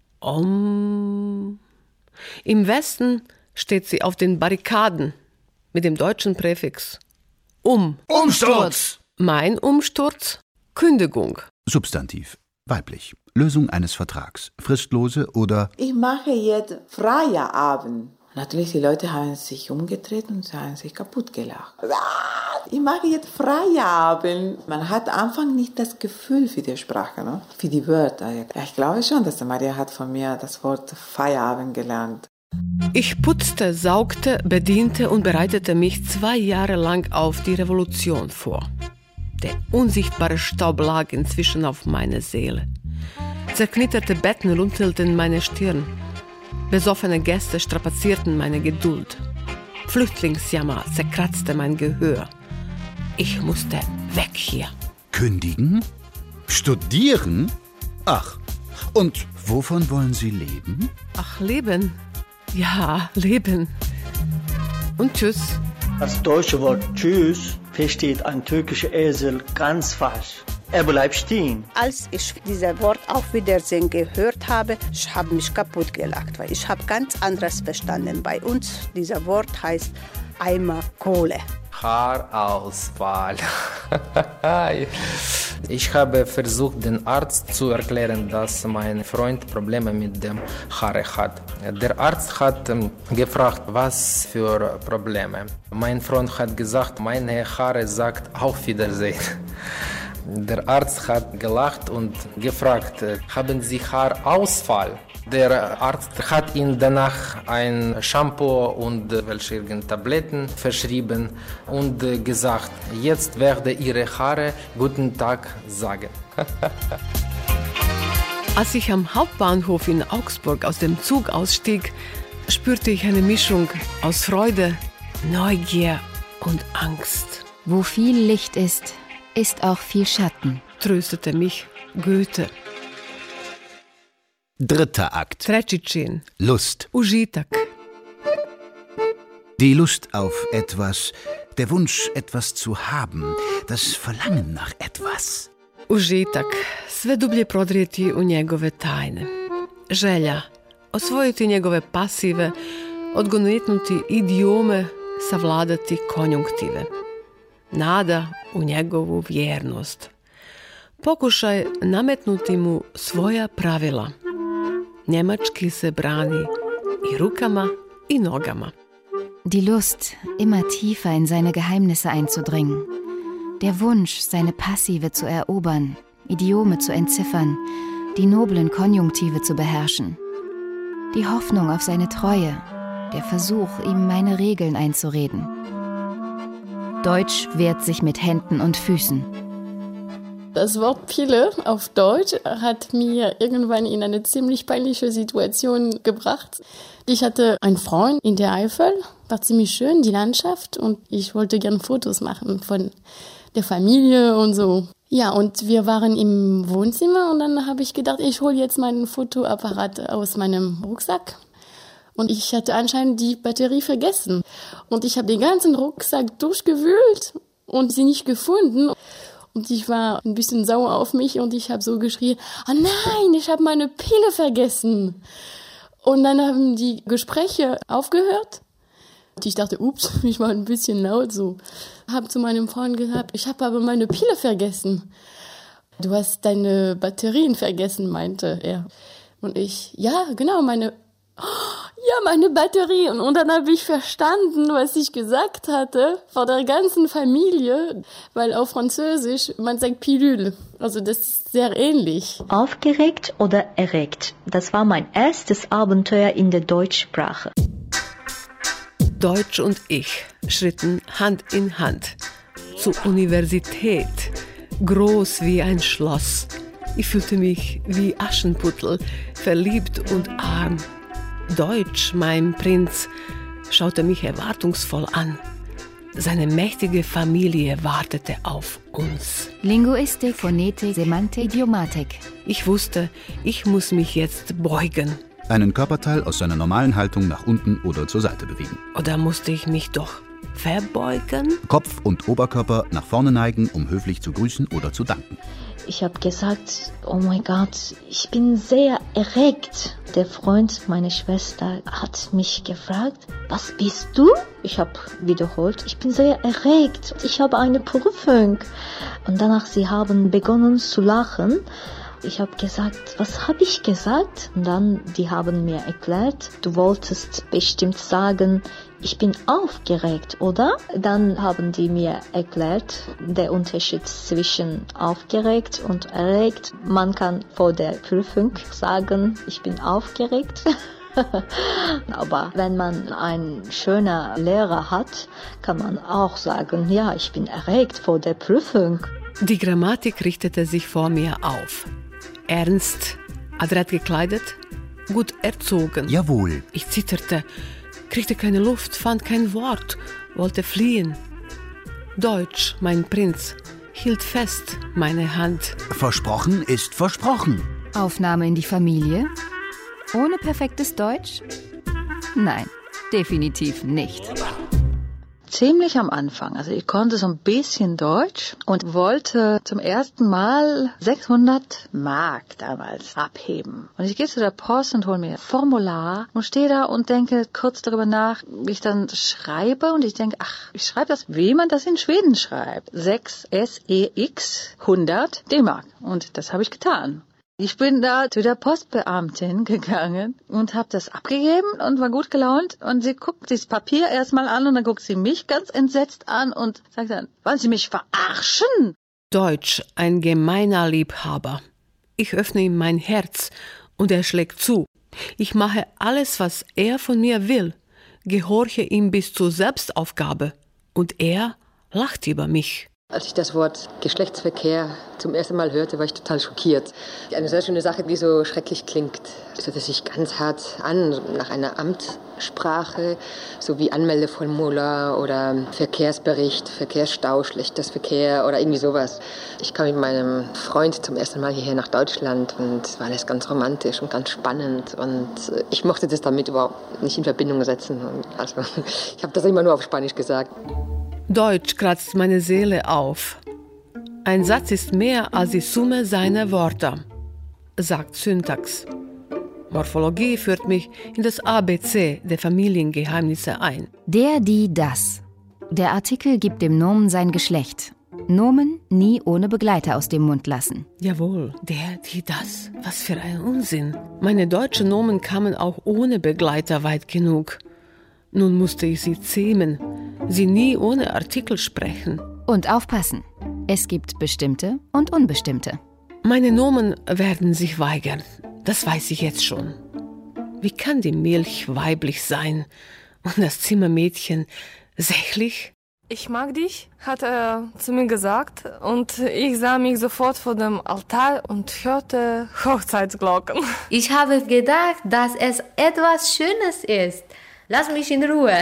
Om. Im Westen steht sie auf den Barrikaden mit dem deutschen Präfix um. Umsturz! Mein Umsturz? Kündigung. Substantiv. Weiblich. Lösung eines Vertrags. Fristlose oder... Ich mache jetzt Feierabend. Natürlich, die Leute haben sich umgedreht und haben sich kaputt gelacht. Ich mache jetzt Feierabend. Man hat am Anfang nicht das Gefühl für die Sprache, ne? Für die Wörter. Ich glaube schon, dass Maria hat von mir das Wort Feierabend gelernt. Ich putzte, saugte, bediente und bereitete mich zwei Jahre lang auf die Revolution vor. Der unsichtbare Staub lag inzwischen auf meiner Seele. Zerknitterte Betten runzelten meine Stirn. Besoffene Gäste strapazierten meine Geduld. Flüchtlingsjammer zerkratzte mein Gehör. Ich musste weg hier. Kündigen? Studieren? Ach, und wovon wollen Sie leben? Ach, leben? Ja, leben. Und tschüss. Das deutsche Wort tschüss versteht ein türkischer Esel ganz falsch. Er bleibt stehen. Als ich dieses Wort auf Wiedersehen gehört habe, ich habe mich kaputt gelacht, weil ich habe ganz anderes verstanden. Bei uns, dieses Wort heißt Eimer Kohle. Haarausfall. Ich habe versucht, den Arzt zu erklären, dass mein Freund Probleme mit dem Haare hat. Der Arzt hat ähm, gefragt, was für Probleme. Mein Freund hat gesagt, meine Haare sagt auf Wiedersehen. Der Arzt hat gelacht und gefragt, haben Sie Haarausfall? Der Arzt hat ihm danach ein Shampoo und welche Tabletten verschrieben und gesagt, jetzt werde Ihre Haare guten Tag sagen. Als ich am Hauptbahnhof in Augsburg aus dem Zug ausstieg, spürte ich eine Mischung aus Freude, Neugier und Angst. Wo viel Licht ist, ist auch viel Schatten, tröstete mich Goethe. Dritter Akt. Treći Lust. Užitak. Die Lust auf etwas, der Wunsch, etwas zu haben, das Verlangen nach etwas. Užitak. Sve dublje prodrijeti u njegove tajne. Želja. Osvojiti njegove pasive, odgonetnuti idiome, savladati konjunktive. Nada u njegovu vjernost. Pokušaj nametnuti mu svoja pravila. Njemački se brani i rukama i nogama. Die Lust, immer tiefer in seine Geheimnisse einzudringen. Der Wunsch, seine Passive zu erobern, Idiome zu entziffern, die noblen Konjunktive zu beherrschen. Die Hoffnung auf seine Treue, der Versuch, ihm meine Regeln einzureden. Deutsch wehrt sich mit Händen und Füßen. Das Wort Pille auf Deutsch hat mir irgendwann in eine ziemlich peinliche Situation gebracht. Ich hatte einen Freund in der Eifel, war ziemlich schön, die Landschaft, und ich wollte gerne Fotos machen von der Familie und so. Ja, und wir waren im Wohnzimmer und dann habe ich gedacht, ich hole jetzt meinen Fotoapparat aus meinem Rucksack. Und ich hatte anscheinend die Batterie vergessen. Und ich habe den ganzen Rucksack durchgewühlt und sie nicht gefunden. Und ich war ein bisschen sauer auf mich und ich habe so geschrien, oh nein, ich habe meine Pille vergessen. Und dann haben die Gespräche aufgehört. Und ich dachte, ups, ich war ein bisschen laut so. Habe zu meinem Freund gesagt, ich habe aber meine Pille vergessen. Du hast deine Batterien vergessen, meinte er. Und ich, ja, genau, meine, ja, meine Batterie. Und, und dann habe ich verstanden, was ich gesagt hatte, vor der ganzen Familie, weil auf Französisch, man sagt Pilule. Also das ist sehr ähnlich. Aufgeregt oder erregt? Das war mein erstes Abenteuer in der Deutschsprache. Deutsch und ich schritten Hand in Hand zur Universität, groß wie ein Schloss. Ich fühlte mich wie Aschenputtel, verliebt und arm. Deutsch, mein Prinz, schaute mich erwartungsvoll an. Seine mächtige Familie wartete auf uns. Linguistik, Phonetik, Semantik, Idiomatik. Ich wusste, ich muss mich jetzt beugen. Einen Körperteil aus seiner normalen Haltung nach unten oder zur Seite bewegen. Oder musste ich mich doch verbeugen? Kopf und Oberkörper nach vorne neigen, um höflich zu grüßen oder zu danken. Ich habe gesagt, oh mein Gott, ich bin sehr erregt. Der Freund meiner Schwester hat mich gefragt, was bist du? Ich habe wiederholt, ich bin sehr erregt. Ich habe eine Prüfung. Und danach sie haben begonnen zu lachen. Ich habe gesagt, was habe ich gesagt? Und dann, die haben mir erklärt, du wolltest bestimmt sagen, ich bin aufgeregt, oder? Dann haben die mir erklärt, der Unterschied zwischen aufgeregt und erregt. Man kann vor der Prüfung sagen, ich bin aufgeregt. Aber wenn man einen schönen Lehrer hat, kann man auch sagen, ja, ich bin erregt vor der Prüfung. Die Grammatik richtete sich vor mir auf. Ernst, adrett gekleidet, gut erzogen. Jawohl. Ich zitterte, kriegte keine Luft, fand kein Wort, wollte fliehen. Deutsch, mein Prinz, hielt fest meine Hand. Versprochen ist versprochen. Aufnahme in die Familie? Ohne perfektes Deutsch? Nein, definitiv nicht. Ziemlich am Anfang, also ich konnte so ein bisschen Deutsch und wollte zum ersten Mal sechshundert Mark damals abheben. Und ich gehe zu der Post und hole mir ein Formular und stehe da und denke kurz darüber nach, wie ich dann schreibe. Und ich denke, ach, ich schreibe das, wie man das in Schweden schreibt. sechs S E X hundert D-Mark. Und das habe ich getan. Ich bin da zu der Postbeamtin gegangen und habe das abgegeben und war gut gelaunt. Und sie guckt das Papier erstmal an und dann guckt sie mich ganz entsetzt an und sagt dann, wollen Sie mich verarschen? Deutsch, ein gemeiner Liebhaber. Ich öffne ihm mein Herz und er schlägt zu. Ich mache alles, was er von mir will, gehorche ihm bis zur Selbstaufgabe. Und er lacht über mich. Als ich das Wort Geschlechtsverkehr zum ersten Mal hörte, war ich total schockiert. Eine sehr schöne Sache, die so schrecklich klingt. Es hört sich ganz hart an, nach einer Amtssprache, so wie Anmeldeformular oder Verkehrsbericht, Verkehrsstau, schlechtes Verkehr oder irgendwie sowas. Ich kam mit meinem Freund zum ersten Mal hierher nach Deutschland und es war alles ganz romantisch und ganz spannend und ich mochte das damit überhaupt nicht in Verbindung setzen. Also ich habe das immer nur auf Spanisch gesagt. Deutsch kratzt meine Seele auf. Ein Satz ist mehr als die Summe seiner Worte, sagt Syntax. Morphologie führt mich in das A B C der Familiengeheimnisse ein. Der, die, das. Der Artikel gibt dem Nomen sein Geschlecht. Nomen nie ohne Begleiter aus dem Mund lassen. Jawohl, der, die, das. Was für ein Unsinn. Meine deutschen Nomen kamen auch ohne Begleiter weit genug. Nun musste ich sie zähmen, sie nie ohne Artikel sprechen. Und aufpassen, es gibt bestimmte und unbestimmte. Meine Nomen werden sich weigern, das weiß ich jetzt schon. Wie kann die Milch weiblich sein und das Zimmermädchen sächlich? Ich mag dich, hat er zu mir gesagt und ich sah mich sofort vor dem Altar und hörte Hochzeitsglocken. Ich habe gedacht, dass es etwas Schönes ist. Lass mich in Ruhe.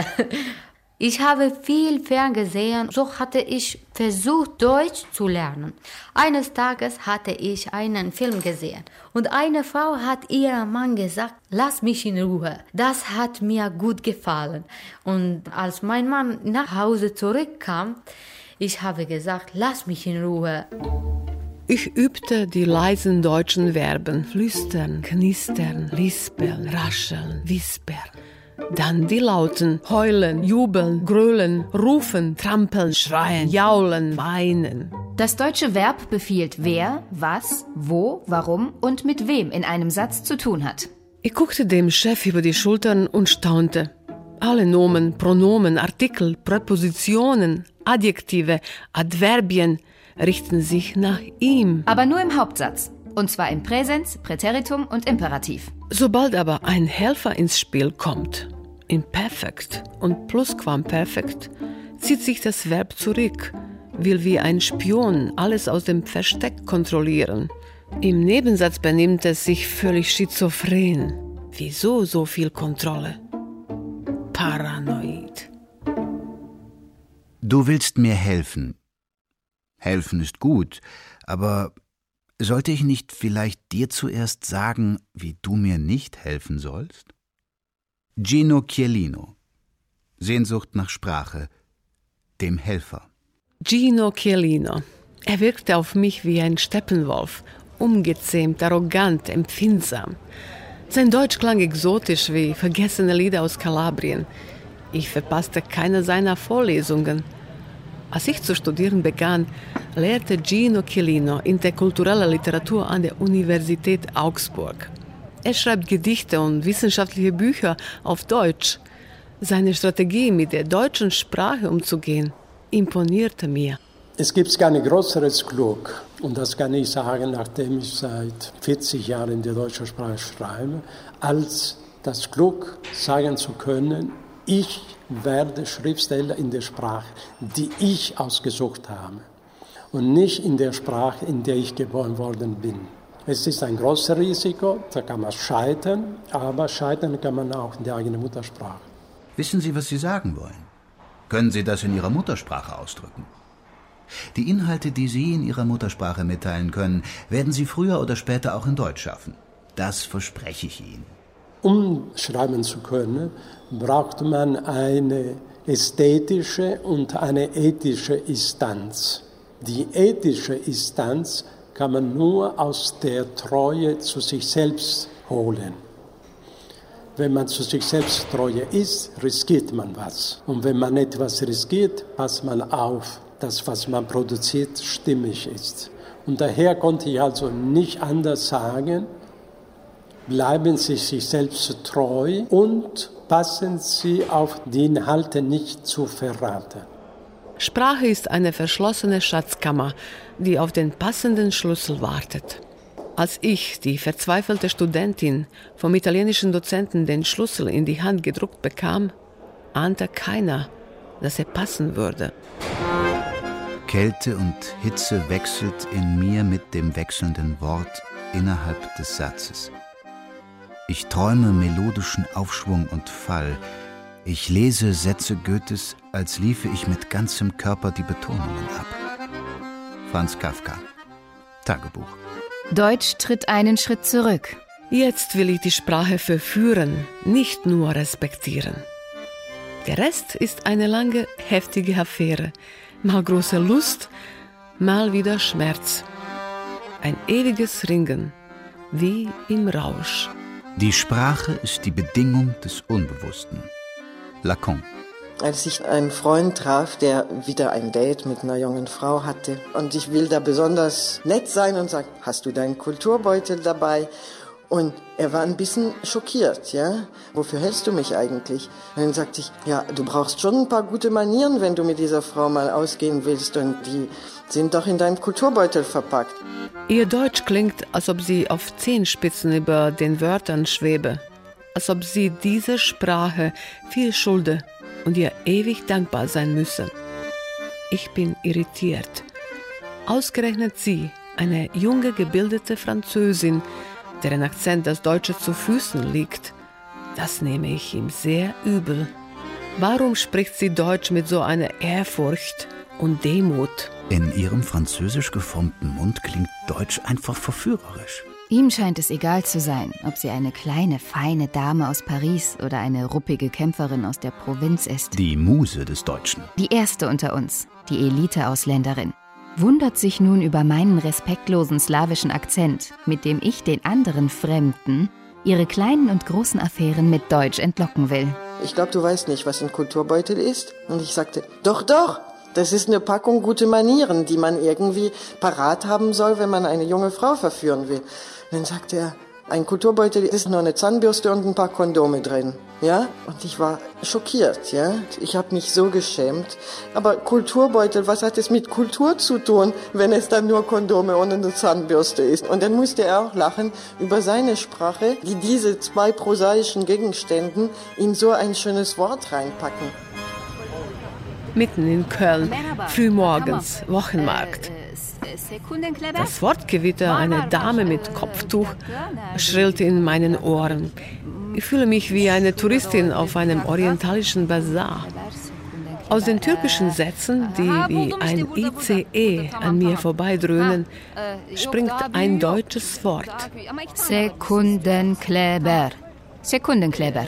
Ich habe viel ferngesehen, so hatte ich versucht, Deutsch zu lernen. Eines Tages hatte ich einen Film gesehen und eine Frau hat ihrem Mann gesagt, lass mich in Ruhe. Das hat mir gut gefallen. Und als mein Mann nach Hause zurückkam, ich habe gesagt, lass mich in Ruhe. Ich übte die leisen deutschen Verben, flüstern, knistern, lispeln, rascheln, wispern. Dann die lauten heulen, jubeln, grölen, rufen, trampeln, schreien, jaulen, weinen. Das deutsche Verb befiehlt, wer, was, wo, warum und mit wem in einem Satz zu tun hat. Ich guckte dem Chef über die Schultern und staunte. Alle Nomen, Pronomen, Artikel, Präpositionen, Adjektive, Adverbien richten sich nach ihm. Aber nur im Hauptsatz. Und zwar im Präsens, Präteritum und Imperativ. Sobald aber ein Helfer ins Spiel kommt, im Perfekt und Plusquamperfekt, zieht sich das Verb zurück, will wie ein Spion alles aus dem Versteck kontrollieren. Im Nebensatz benimmt es sich völlig schizophren. Wieso so viel Kontrolle? Paranoid. Du willst mir helfen. Helfen ist gut, aber sollte ich nicht vielleicht dir zuerst sagen, wie du mir nicht helfen sollst? Gino Chiellino. Sehnsucht nach Sprache. Dem Helfer. Gino Chiellino. Er wirkte auf mich wie ein Steppenwolf. Ungezähmt, arrogant, empfindsam. Sein Deutsch klang exotisch wie vergessene Lieder aus Kalabrien. Ich verpasste keine seiner Vorlesungen. Als ich zu studieren begann, lehrte Gino Chiellino interkulturelle Literatur an der Universität Augsburg. Er schreibt Gedichte und wissenschaftliche Bücher auf Deutsch. Seine Strategie, mit der deutschen Sprache umzugehen, imponierte mir. Es gibt kein größeres Glück, und das kann ich sagen, nachdem ich seit vierzig Jahren die deutsche Sprache schreibe, als das Glück sagen zu können, ich werde Schriftsteller in der Sprache, die ich ausgesucht habe und nicht in der Sprache, in der ich geboren worden bin. Es ist ein großes Risiko, da kann man scheitern, aber scheitern kann man auch in der eigenen Muttersprache. Wissen Sie, was Sie sagen wollen? Können Sie das in Ihrer Muttersprache ausdrücken? Die Inhalte, die Sie in Ihrer Muttersprache mitteilen können, werden Sie früher oder später auch in Deutsch schaffen. Das verspreche ich Ihnen. Um schreiben zu können, braucht man eine ästhetische und eine ethische Instanz. Die ethische Instanz kann man nur aus der Treue zu sich selbst holen. Wenn man zu sich selbst treu ist, riskiert man was. Und wenn man etwas riskiert, passt man auf, dass was man produziert stimmig ist. Und daher konnte ich also nicht anders sagen, bleiben Sie sich selbst treu und passen Sie auf, die Inhalte nicht zu verraten. Sprache ist eine verschlossene Schatzkammer, die auf den passenden Schlüssel wartet. Als ich, die verzweifelte Studentin, vom italienischen Dozenten den Schlüssel in die Hand gedruckt bekam, ahnte keiner, dass er passen würde. Kälte und Hitze wechselt in mir mit dem wechselnden Wort innerhalb des Satzes. Ich träume melodischen Aufschwung und Fall. Ich lese Sätze Goethes, als liefe ich mit ganzem Körper die Betonungen ab. Franz Kafka. Tagebuch. Deutsch tritt einen Schritt zurück. Jetzt will ich die Sprache verführen, nicht nur respektieren. Der Rest ist eine lange, heftige Affäre. Mal große Lust, mal wieder Schmerz. Ein ewiges Ringen, wie im Rausch. Die Sprache ist die Bedingung des Unbewussten. Lacan. Als ich einen Freund traf, der wieder ein Date mit einer jungen Frau hatte und ich will da besonders nett sein und sage, hast du deinen Kulturbeutel dabei? Und er war ein bisschen schockiert, ja. Wofür hältst du mich eigentlich? Und dann sagte ich, ja, du brauchst schon ein paar gute Manieren, wenn du mit dieser Frau mal ausgehen willst. Und die sind doch in deinem Kulturbeutel verpackt. Ihr Deutsch klingt, als ob sie auf Zehenspitzen über den Wörtern schwebe. Als ob sie dieser Sprache viel schulde und ihr ewig dankbar sein müsse. Ich bin irritiert. Ausgerechnet sie, eine junge, gebildete Französin, deren Akzent das Deutsche zu Füßen liegt, das nehme ich ihm sehr übel. Warum spricht sie Deutsch mit so einer Ehrfurcht und Demut? In ihrem französisch geformten Mund klingt Deutsch einfach verführerisch. Ihm scheint es egal zu sein, ob sie eine kleine, feine Dame aus Paris oder eine ruppige Kämpferin aus der Provinz ist. Die Muse des Deutschen. Die erste unter uns, die Elite-Ausländerin. Wundert sich nun über meinen respektlosen slawischen Akzent, mit dem ich den anderen Fremden ihre kleinen und großen Affären mit Deutsch entlocken will. Ich glaube, du weißt nicht, was ein Kulturbeutel ist. Und ich sagte, doch, doch, Das ist eine Packung gute Manieren, die man irgendwie parat haben soll, wenn man eine junge Frau verführen will. Und dann sagt er, ein Kulturbeutel ist nur eine Zahnbürste und ein paar Kondome drin. Ja? Und ich war schockiert, ja. Ich habe mich so geschämt. Aber Kulturbeutel, was hat es mit Kultur zu tun, wenn es dann nur Kondome und eine Zahnbürste ist? Und dann musste er auch lachen über seine Sprache, die diese zwei prosaischen Gegenstände in so ein schönes Wort reinpacken. Mitten in Köln, frühmorgens, Wochenmarkt. Das Wortgewitter einer Dame mit Kopftuch schrillte in meinen Ohren. Ich fühle mich wie eine Touristin auf einem orientalischen Bazar. Aus den türkischen Sätzen, die wie ein I C E an mir vorbeidröhnen, springt ein deutsches Wort. Sekundenkleber. Sekundenkleber.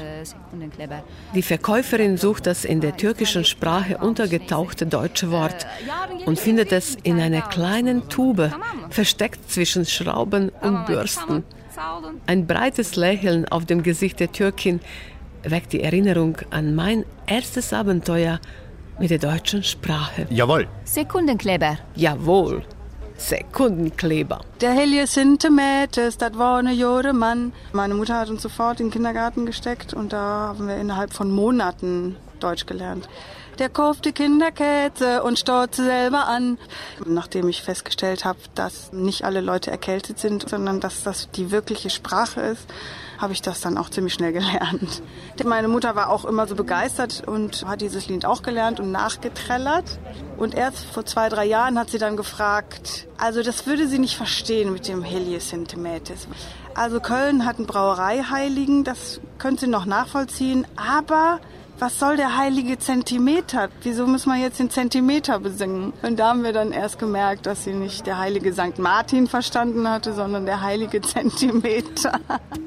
Die Verkäuferin sucht das in der türkischen Sprache untergetauchte deutsche Wort und findet es in einer kleinen Tube, versteckt zwischen Schrauben und Bürsten. Ein breites Lächeln auf dem Gesicht der Türkin weckt die Erinnerung an mein erstes Abenteuer mit der deutschen Sprache. Jawohl. Sekundenkleber. Jawohl. Sekundenkleber. Der Helje Sintemetes, das war eine Jure Mann. Meine Mutter hat uns sofort in den Kindergarten gesteckt und da haben wir innerhalb von Monaten Deutsch gelernt. Der kauft die Kinderkäse und staut sie selber an. Nachdem ich festgestellt habe, dass nicht alle Leute erkältet sind, sondern dass das die wirkliche Sprache ist, habe ich das dann auch ziemlich schnell gelernt. Meine Mutter war auch immer so begeistert und hat dieses Lied auch gelernt und nachgetrellert. Und erst vor zwei, drei Jahren hat sie dann gefragt, also das würde sie nicht verstehen mit dem Helje Sintemetes. Also Köln hat einen Brauereiheiligen, das könnte sie noch nachvollziehen, aber was soll der heilige Zentimeter? Wieso muss man jetzt den Zentimeter besingen? Und da haben wir dann erst gemerkt, dass sie nicht der heilige Sankt Martin verstanden hatte, sondern der heilige Zentimeter.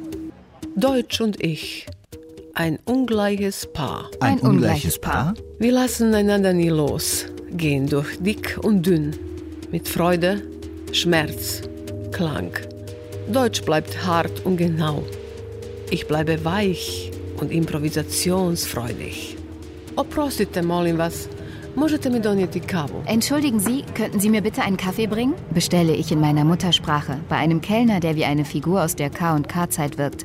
Deutsch und ich. Ein ungleiches Paar. Ein, Ein ungleiches Paar? Wir lassen einander nie los, gehen durch dick und dünn. Mit Freude, Schmerz, Klang. Deutsch bleibt hart und genau. Ich bleibe weich und improvisationsfreudig. Oprostite, molim was. Možete mi donijeti kavu? Entschuldigen Sie, könnten Sie mir bitte einen Kaffee bringen? Bestelle ich in meiner Muttersprache, bei einem Kellner, der wie eine Figur aus der K und K-Zeit wirkt.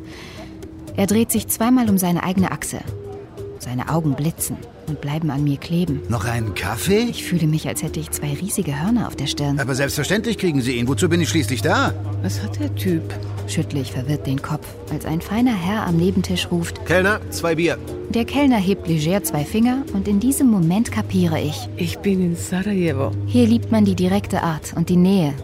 Er dreht sich zweimal um seine eigene Achse. Seine Augen blitzen und bleiben an mir kleben. Noch einen Kaffee? Ich fühle mich, als hätte ich zwei riesige Hörner auf der Stirn. Aber selbstverständlich kriegen Sie ihn. Wozu bin ich schließlich da? Was hat der Typ? Schüttle ich verwirrt den Kopf, als ein feiner Herr am Nebentisch ruft: Kellner, zwei Bier. Der Kellner hebt leger zwei Finger und in diesem Moment kapiere ich. Ich bin in Sarajevo. Hier liebt man die direkte Art und die Nähe.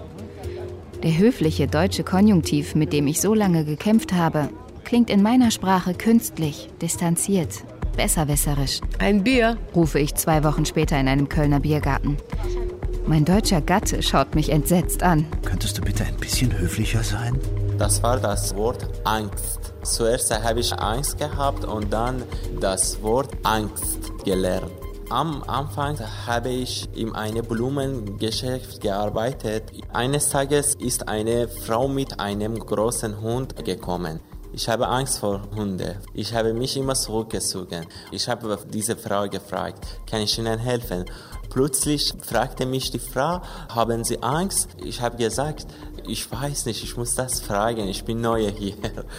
Der höfliche deutsche Konjunktiv, mit dem ich so lange gekämpft habe, klingt in meiner Sprache künstlich, distanziert, besserwisserisch. Ein Bier, rufe ich zwei Wochen später in einem Kölner Biergarten. Mein deutscher Gatte schaut mich entsetzt an. Könntest du bitte ein bisschen höflicher sein? Das war das Wort Angst. Zuerst habe ich Angst gehabt und dann das Wort Angst gelernt. Am Anfang habe ich in einem Blumengeschäft gearbeitet. Eines Tages ist eine Frau mit einem großen Hund gekommen. Ich habe Angst vor Hunden. Ich habe mich immer zurückgezogen. Ich habe diese Frau gefragt, kann ich Ihnen helfen? Plötzlich fragte mich die Frau, haben Sie Angst? Ich habe gesagt, ich weiß nicht, ich muss das fragen, ich bin neu hier.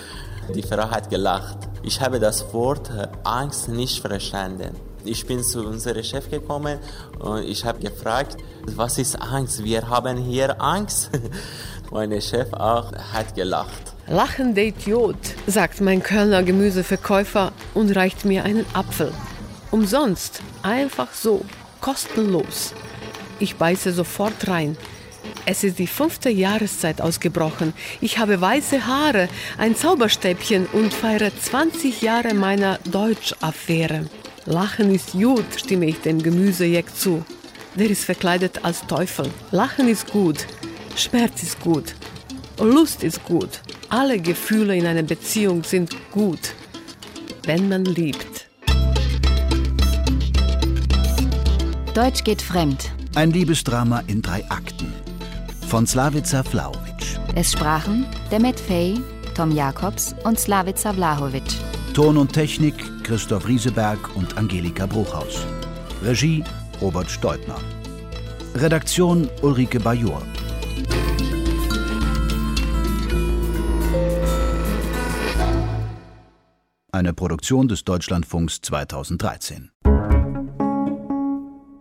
Die Frau hat gelacht. Ich habe das Wort Angst nicht verstanden. Ich bin zu unserem Chef gekommen und ich habe gefragt, was ist Angst? Wir haben hier Angst. Mein Chef auch hat gelacht. Lachender Idiot, sagt mein Kölner Gemüseverkäufer und reicht mir einen Apfel. Umsonst, einfach so, kostenlos. Ich beiße sofort rein. Es ist die fünfte Jahreszeit ausgebrochen. Ich habe weiße Haare, ein Zauberstäbchen und feiere zwanzig Jahre meiner Deutsch-Affäre. Lachen ist gut, stimme ich dem Gemüsejeck zu. Der ist verkleidet als Teufel. Lachen ist gut, Schmerz ist gut, Lust ist gut. Alle Gefühle in einer Beziehung sind gut, wenn man liebt. Deutsch geht fremd. Ein Liebesdrama in drei Akten. Von Slavica Vlahovic. Es sprachen Demet Fey, Tom Jakobs und Slavica Vlahovic. Ton und Technik Christoph Rieseberg und Angelika Bruchhaus. Regie Robert Steutner. Redaktion Ulrike Bajor. Eine Produktion des Deutschlandfunks zweitausenddreizehn.